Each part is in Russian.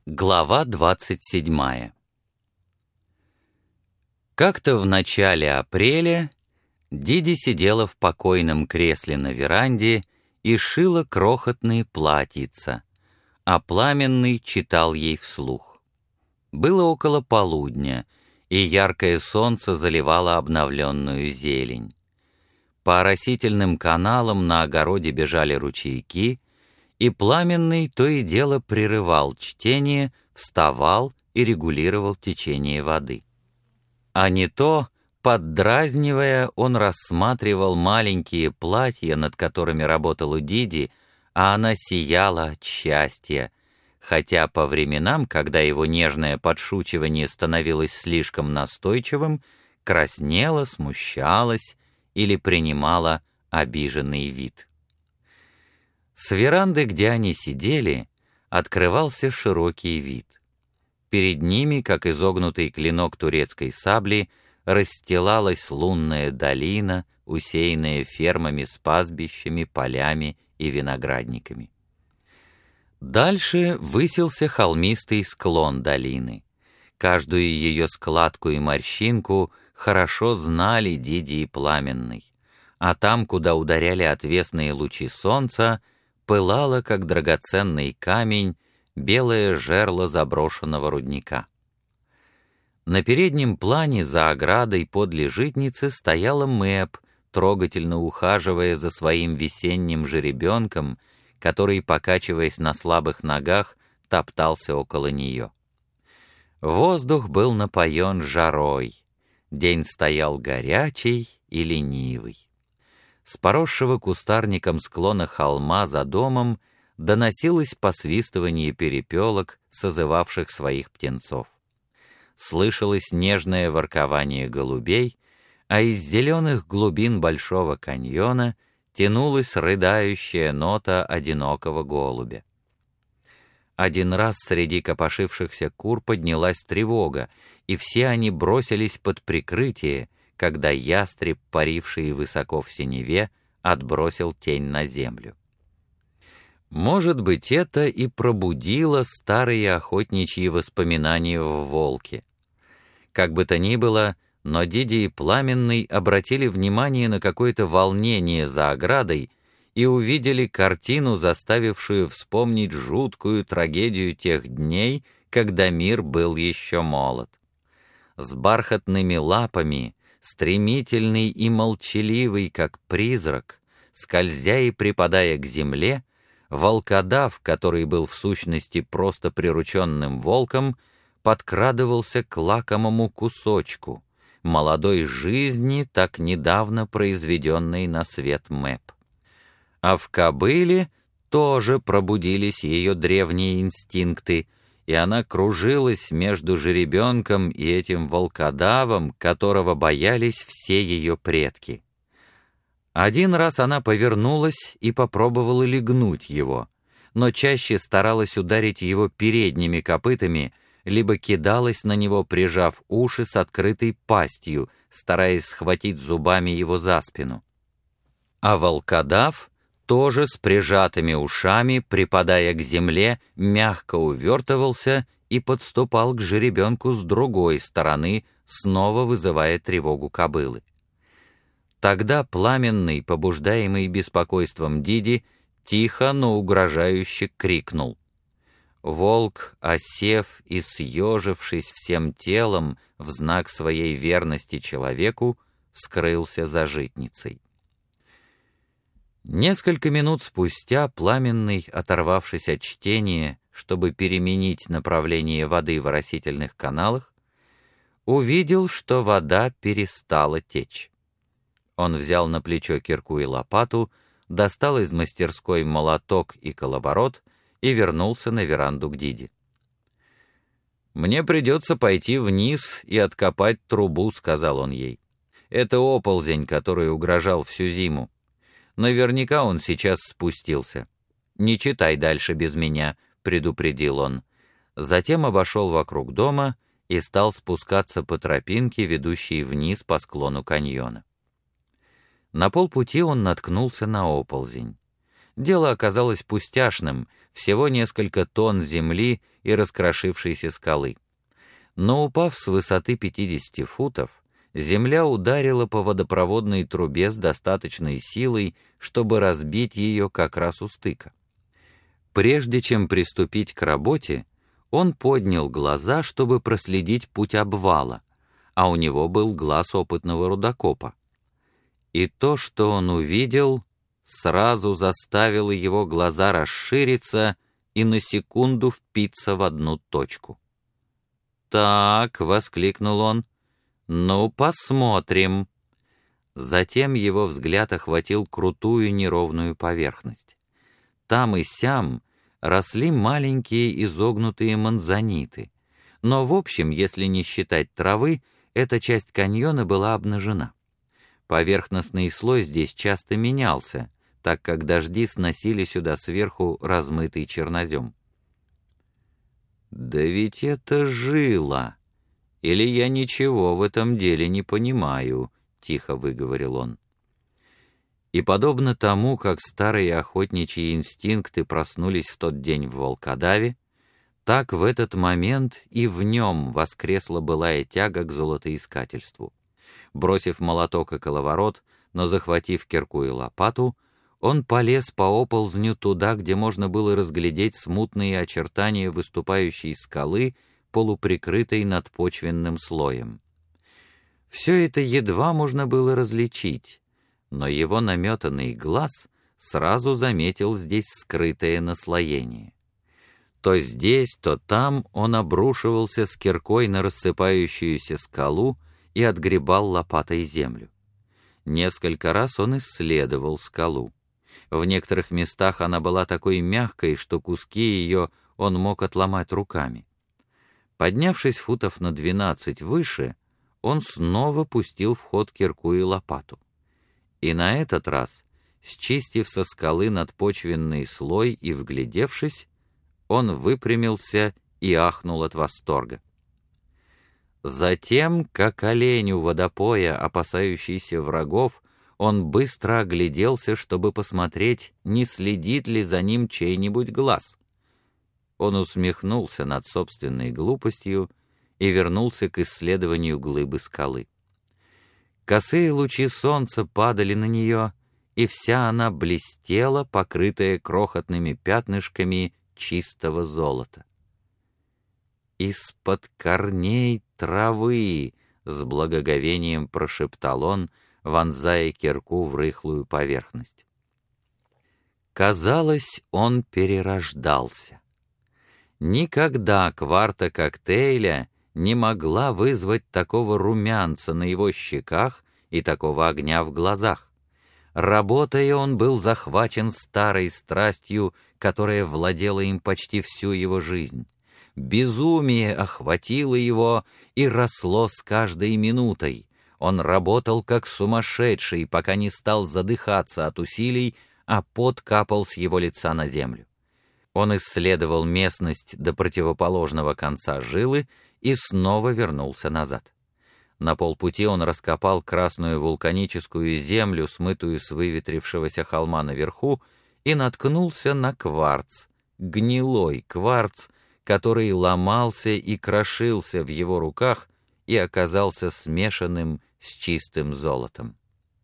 Глава 27. Как-то в начале апреля Диди сидела в покойном кресле на веранде и шила крохотные платьица, а Пламенный читал ей вслух. Было около полудня, и яркое солнце заливало обновленную зелень. По оросительным каналам на огороде бежали ручейки, и Пламенный то и дело прерывал чтение, вставал и регулировал течение воды. А не то, поддразнивая, он рассматривал маленькие платья, над которыми работала Диди, а она сияла от счастья, хотя по временам, когда его нежное подшучивание становилось слишком настойчивым, краснела, смущалась или принимала обиженный вид. С веранды, где они сидели, открывался широкий вид. Перед ними, как изогнутый клинок турецкой сабли, расстилалась лунная долина, усеянная фермами с пастбищами, полями и виноградниками. Дальше высился холмистый склон долины. Каждую ее складку и морщинку хорошо знали Диди и Пламенный, а там, куда ударяли отвесные лучи солнца, пылало, как драгоценный камень, белое жерло заброшенного рудника. На переднем плане за оградой подле житницы стояла Мэп, трогательно ухаживая за своим весенним жеребенком, который, покачиваясь на слабых ногах, топтался около нее. Воздух был напоен жарой, день стоял горячий и ленивый. С поросшего кустарником склона холма за домом доносилось посвистывание перепелок, созывавших своих птенцов. Слышалось нежное воркование голубей, а из зеленых глубин Большого каньона тянулась рыдающая нота одинокого голубя. Один раз среди копошившихся кур поднялась тревога, и все они бросились под прикрытие, когда ястреб, паривший высоко в синеве, отбросил тень на землю. Может быть, это и пробудило старые охотничьи воспоминания в волке. Как бы то ни было, но Диди и Пламенный обратили внимание на какое-то волнение за оградой и увидели картину, заставившую вспомнить жуткую трагедию тех дней, когда мир был еще молод. С бархатными лапами, стремительный и молчаливый, как призрак, скользя и припадая к земле, волкодав, который был в сущности просто прирученным волком, подкрадывался к лакомому кусочку, молодой жизни, так недавно произведенной на свет Мэп. А в кобыле тоже пробудились ее древние инстинкты, и она кружилась между жеребенком и этим волкодавом, которого боялись все ее предки. Один раз она повернулась и попробовала легнуть его, но чаще старалась ударить его передними копытами, либо кидалась на него, прижав уши с открытой пастью, стараясь схватить зубами его за спину. А волкодав тоже с прижатыми ушами, припадая к земле, мягко увертывался и подступал к жеребенку с другой стороны, снова вызывая тревогу кобылы. Тогда Пламенный, побуждаемый беспокойством Диди, тихо, но угрожающе крикнул. Волк, осев и съежившись всем телом в знак своей верности человеку, скрылся за житницей. Несколько минут спустя Пламенный, оторвавшись от чтения, чтобы переменить направление воды в оросительных каналах, увидел, что вода перестала течь. Он взял на плечо кирку и лопату, достал из мастерской молоток и коловорот и вернулся на веранду к Диди. «Мне придется пойти вниз и откопать трубу», — сказал он ей. «Это оползень, который угрожал всю зиму. Наверняка он сейчас спустился. Не читай дальше без меня», — предупредил он. Затем обошел вокруг дома и стал спускаться по тропинке, ведущей вниз по склону каньона. На полпути он наткнулся на оползень. Дело оказалось пустяшным, всего несколько тонн земли и раскрошившейся скалы. Но упав с высоты 50 футов, земля ударила по водопроводной трубе с достаточной силой, чтобы разбить ее как раз у стыка. Прежде чем приступить к работе, он поднял глаза, чтобы проследить путь обвала, а у него был глаз опытного рудокопа. И то, что он увидел, сразу заставило его глаза расшириться и на секунду впиться в одну точку. «Так», — воскликнул он, — «ну, посмотрим». Затем его взгляд охватил крутую неровную поверхность. Там и сям росли маленькие изогнутые манзаниты, но в общем, если не считать травы, эта часть каньона была обнажена. Поверхностный слой здесь часто менялся, так как дожди сносили сюда сверху размытый чернозем. «Да ведь это жила! Или я ничего в этом деле не понимаю», — тихо выговорил он. И подобно тому, как старые охотничьи инстинкты проснулись в тот день в волкодаве, так в этот момент и в нем воскресла былая тяга к золотоискательству. Бросив молоток и коловорот, но захватив кирку и лопату, он полез по оползню туда, где можно было разглядеть смутные очертания выступающей скалы, полуприкрытой надпочвенным слоем. Все это едва можно было различить, но его наметанный глаз сразу заметил здесь скрытое наслоение. То здесь, то там он обрушивался с киркой на рассыпающуюся скалу и отгребал лопатой землю. Несколько раз он исследовал скалу. В некоторых местах она была такой мягкой, что куски ее он мог отломать руками. Поднявшись футов на 12 выше, он снова пустил в ход кирку и лопату. И на этот раз, счистив со скалы надпочвенный слой и вглядевшись, он выпрямился и ахнул от восторга. Затем, как олень у водопоя, опасающийся врагов, он быстро огляделся, чтобы посмотреть, не следит ли за ним чей-нибудь глаз. Он усмехнулся над собственной глупостью и вернулся к исследованию глыбы скалы. Косые лучи солнца падали на нее, и вся она блестела, покрытая крохотными пятнышками чистого золота. «Из-под корней травы!» — с благоговением прошептал он, вонзая кирку в рыхлую поверхность. Казалось, он перерождался. Никогда кварта коктейля не могла вызвать такого румянца на его щеках и такого огня в глазах. Работая, он был захвачен старой страстью, которая владела им почти всю его жизнь. Безумие охватило его и росло с каждой минутой. Он работал как сумасшедший, пока не стал задыхаться от усилий, а пот капал с его лица на землю. Он исследовал местность до противоположного конца жилы и снова вернулся назад. На полпути он раскопал красную вулканическую землю, смытую с выветрившегося холма наверху, и наткнулся на кварц, гнилой кварц, который ломался и крошился в его руках и оказался смешанным с чистым золотом.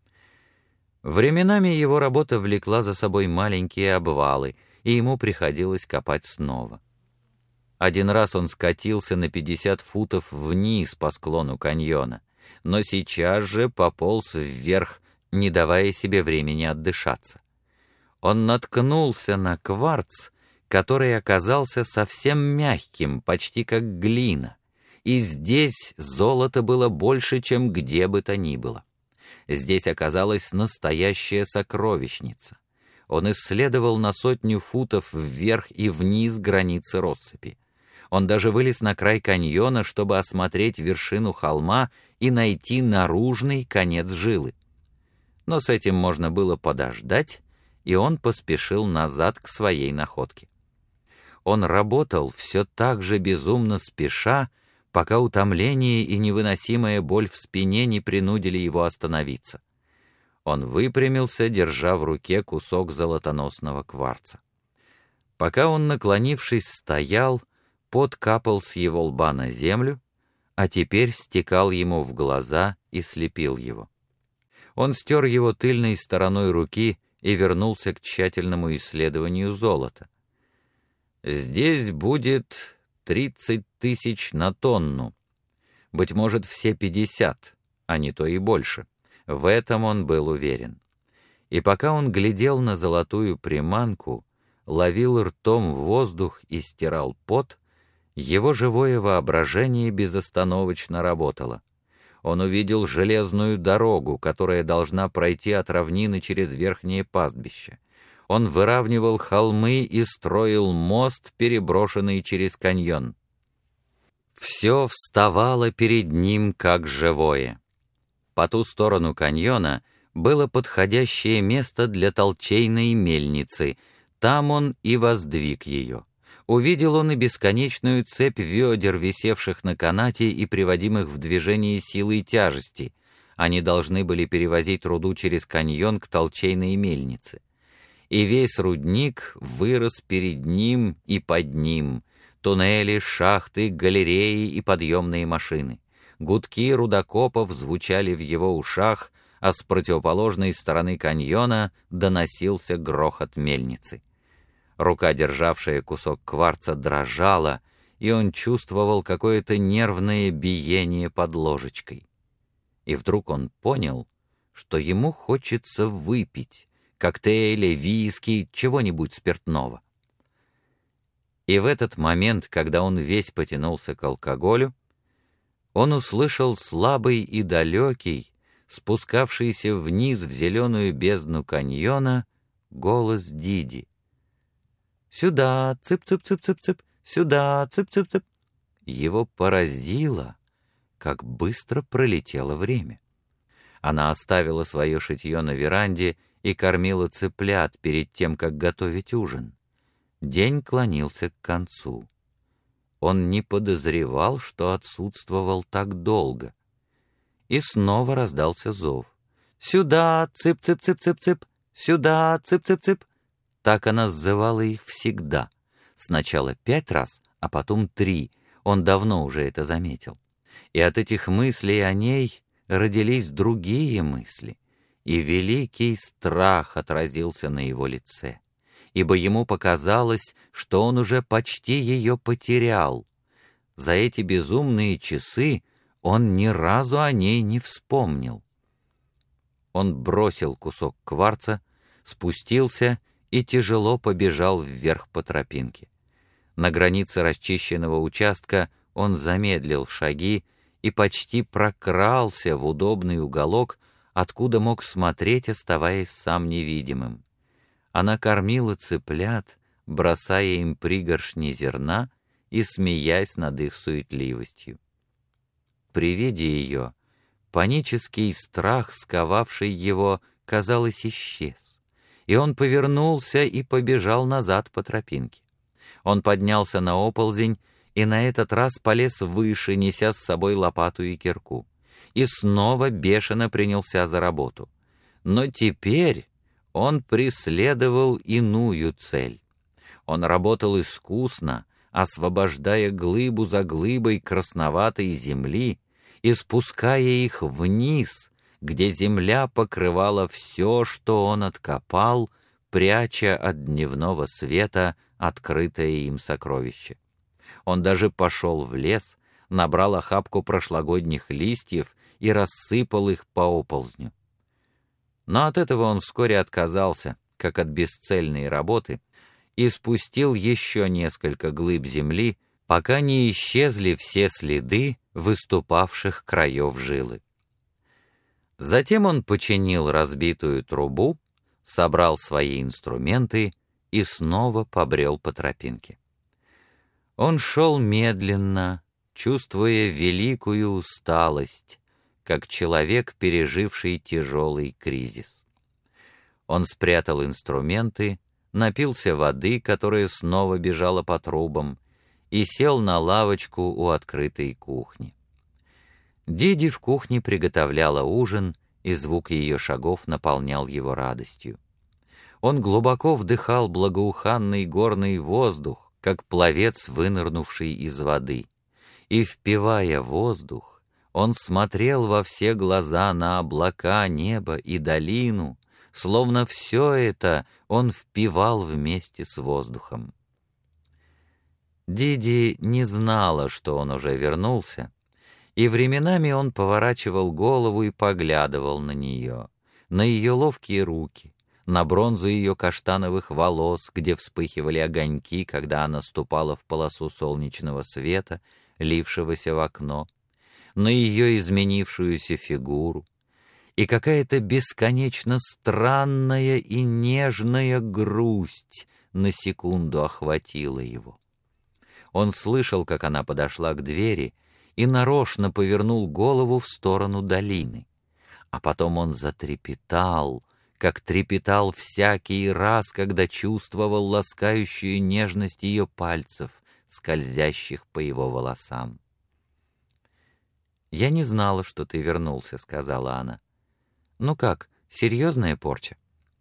Временами его работа влекла за собой маленькие обвалы, и ему приходилось копать снова. Один раз он скатился на 50 футов вниз по склону каньона, но сейчас же пополз вверх, не давая себе времени отдышаться. Он наткнулся на кварц, который оказался совсем мягким, почти как глина, и здесь золото было больше, чем где бы то ни было. Здесь оказалась настоящая сокровищница. Он исследовал на 100 футов вверх и вниз границы россыпи. Он даже вылез на край каньона, чтобы осмотреть вершину холма и найти наружный конец жилы. Но с этим можно было подождать, и он поспешил назад к своей находке. Он работал все так же безумно спеша, пока утомление и невыносимая боль в спине не принудили его остановиться. Он выпрямился, держа в руке кусок золотоносного кварца. Пока он, наклонившись, стоял, пот капал с его лба на землю, а теперь стекал ему в глаза и слепил его. Он стер его тыльной стороной руки и вернулся к тщательному исследованию золота. «Здесь будет 30 тысяч на тонну, быть может, все 50, а не то и больше». В этом он был уверен. И пока он глядел на золотую приманку, ловил ртом воздух и стирал пот, его живое воображение безостановочно работало. Он увидел железную дорогу, которая должна пройти от равнины через верхнее пастбище. Он выравнивал холмы и строил мост, переброшенный через каньон. Все вставало перед ним как живое. По ту сторону каньона было подходящее место для толчейной мельницы. Там он и воздвиг ее. Увидел он и бесконечную цепь ведер, висевших на канате и приводимых в движение силой тяжести. Они должны были перевозить руду через каньон к толчейной мельнице. И весь рудник вырос перед ним и под ним. Туннели, шахты, галереи и подъемные машины. Гудки рудокопов звучали в его ушах, а с противоположной стороны каньона доносился грохот мельницы. Рука, державшая кусок кварца, дрожала, и он чувствовал какое-то нервное биение под ложечкой. И вдруг он понял, что ему хочется выпить коктейли, виски, чего-нибудь спиртного. И в этот момент, когда он весь потянулся к алкоголю, он услышал слабый и далекий, спускавшийся вниз в зеленую бездну каньона, голос Диди. «Сюда, цып-цып-цып-цып-цып, сюда, цып-цып-цып». Его поразило, как быстро пролетело время. Она оставила свое шитье на веранде и кормила цыплят перед тем, как готовить ужин. День клонился к концу. Он не подозревал, что отсутствовал так долго. И снова раздался зов. «Сюда, цып-цып-цып-цып-цып! Сюда, цып-цып-цып!» Так она сзывала их всегда. Сначала 5 раз, а потом 3. Он давно уже это заметил. И от этих мыслей о ней родились другие мысли, и великий страх отразился на его лице, ибо ему показалось, что он уже почти ее потерял. За эти безумные часы он ни разу о ней не вспомнил. Он бросил кусок кварца, спустился и тяжело побежал вверх по тропинке. На границе расчищенного участка он замедлил шаги и почти прокрался в удобный уголок, откуда мог смотреть, оставаясь сам невидимым. Она кормила цыплят, бросая им пригоршни зерна и смеясь над их суетливостью. При виде ее панический страх, сковавший его, казалось, исчез, и он повернулся и побежал назад по тропинке. Он поднялся на оползень и на этот раз полез выше, неся с собой лопату и кирку, и снова бешено принялся за работу. Но теперь он преследовал иную цель. Он работал искусно, освобождая глыбу за глыбой красноватой земли и спуская их вниз, где земля покрывала все, что он откопал, пряча от дневного света открытое им сокровище. Он даже пошел в лес, набрал охапку прошлогодних листьев и рассыпал их по оползню. Но от этого он вскоре отказался, как от бесцельной работы, и спустил еще несколько глыб земли, пока не исчезли все следы выступавших краев жилы. Затем он починил разбитую трубу, собрал свои инструменты и снова побрел по тропинке. Он шел медленно, чувствуя великую усталость, как человек, переживший тяжелый кризис. Он спрятал инструменты, напился воды, которая снова бежала по трубам, и сел на лавочку у открытой кухни. Диди в кухне приготовляла ужин и звук ее шагов наполнял его радостью. Он глубоко вдыхал благоуханный горный воздух, как пловец, вынырнувший из воды, и, впивая воздух, он смотрел во все глаза на облака, небо и долину, словно все это он впивал вместе с воздухом. Диди не знала, что он уже вернулся, и временами он поворачивал голову и поглядывал на нее, на ее ловкие руки, на бронзу ее каштановых волос, где вспыхивали огоньки, когда она ступала в полосу солнечного света, лившегося в окно, на ее изменившуюся фигуру, и какая-то бесконечно странная и нежная грусть на секунду охватила его. Он слышал, как она подошла к двери, и нарочно повернул голову в сторону долины. А потом он затрепетал, как трепетал всякий раз, когда чувствовал ласкающую нежность ее пальцев, скользящих по его волосам. «Я не знала, что ты вернулся», — сказала она. «Ну как, серьезная порча?»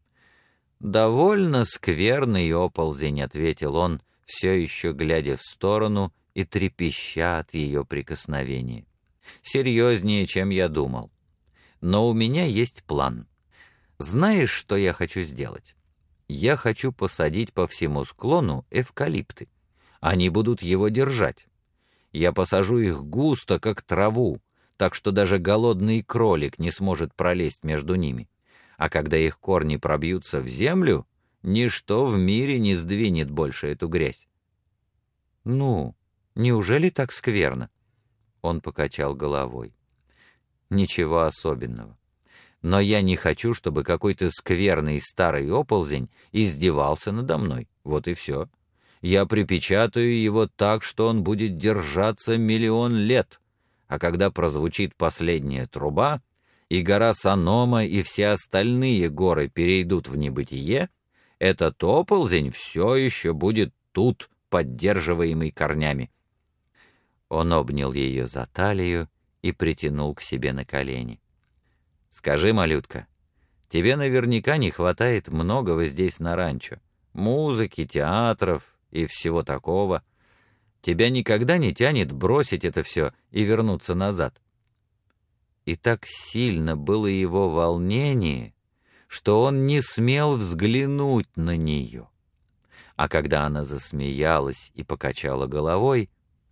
«Довольно скверный оползень», — ответил он, все еще глядя в сторону и трепеща от ее прикосновения. «Серьезнее, чем я думал. Но у меня есть план. Знаешь, что я хочу сделать? Я хочу посадить по всему склону эвкалипты. Они будут его держать. Я посажу их густо, как траву, так что даже голодный кролик не сможет пролезть между ними. А когда их корни пробьются в землю, ничто в мире не сдвинет больше эту грязь». «Ну, неужели так скверно?» Он покачал головой. «Ничего особенного. Но я не хочу, чтобы какой-то скверный старый оползень издевался надо мной. Вот и все. Я припечатаю его так, что он будет держаться 1 000 000 лет. А когда прозвучит последняя труба, и гора Санома и все остальные горы перейдут в небытие, этот оползень все еще будет тут, поддерживаемый корнями». Он обнял ее за талию и притянул к себе на колени. «Скажи, малютка, тебе наверняка не хватает многого здесь на ранчо. Музыки, театров и всего такого. Тебя никогда не тянет бросить это все и вернуться назад?» И так сильно было его волнение, что он не смел взглянуть на нее. А когда она засмеялась и покачала головой,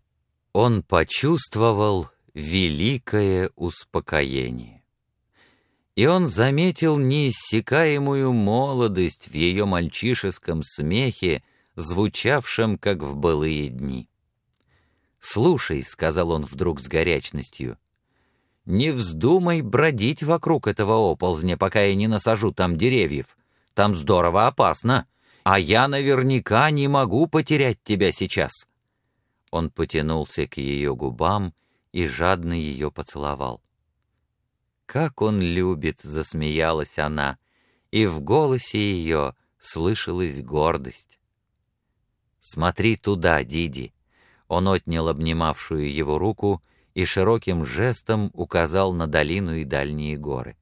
он почувствовал великое успокоение. И он заметил неиссякаемую молодость в ее мальчишеском смехе, звучавшем, как в былые дни. «Слушай», — сказал он вдруг с горячностью, — «не вздумай бродить вокруг этого оползня, пока я не насажу там деревьев. Там здорово опасно, а я наверняка не могу потерять тебя сейчас». Он потянулся к ее губам и жадно ее поцеловал. «Как он любит!» — засмеялась она, и в голосе ее слышалась гордость. «Смотри туда, Диди!» Он отнял обнимавшую его руку и широким жестом указал на долину и дальние горы.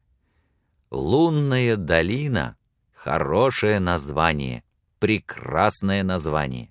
«Лунная долина — хорошее название, прекрасное название.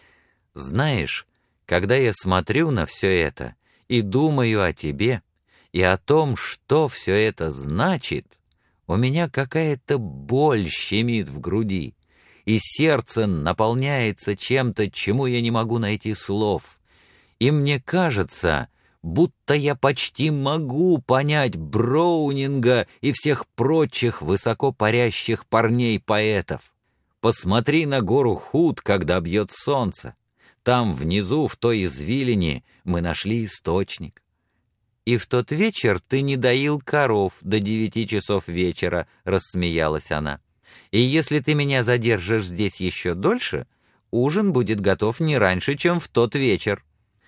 Знаешь, когда я смотрю на все это и думаю о тебе и о том, что все это значит, у меня какая-то боль щемит в груди, и сердце наполняется чем-то, чему я не могу найти слов. И мне кажется, будто я почти могу понять Броунинга и всех прочих высоко парящих парней-поэтов. Посмотри на гору Худ, когда бьет солнце. Там внизу, в той извилине, мы нашли источник. И в тот вечер ты не доил коров до 9 часов вечера, рассмеялась она. И если ты меня задержишь здесь еще дольше, ужин будет готов не раньше, чем в тот вечер.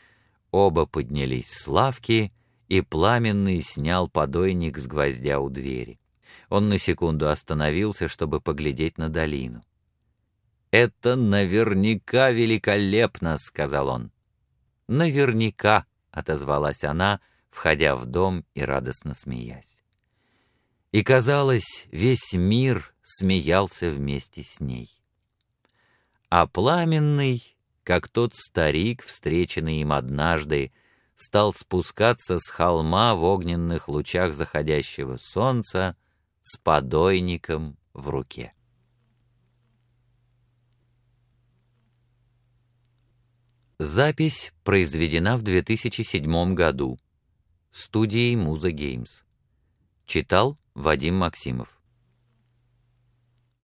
Оба поднялись с лавки, и Пламенный снял подойник с гвоздя у двери. Он на секунду остановился, чтобы поглядеть на долину. «Это наверняка великолепно», — сказал он. «Наверняка», — отозвалась она, входя в дом и радостно смеясь. и, казалось, весь мир смеялся вместе с ней. А Пламенный, как тот старик, встреченный им однажды, стал спускаться с холма в огненных лучах заходящего солнца с подойником в руке. Запись произведена в 2007 году студией «Муза Геймс». Читал Вадим Максимов.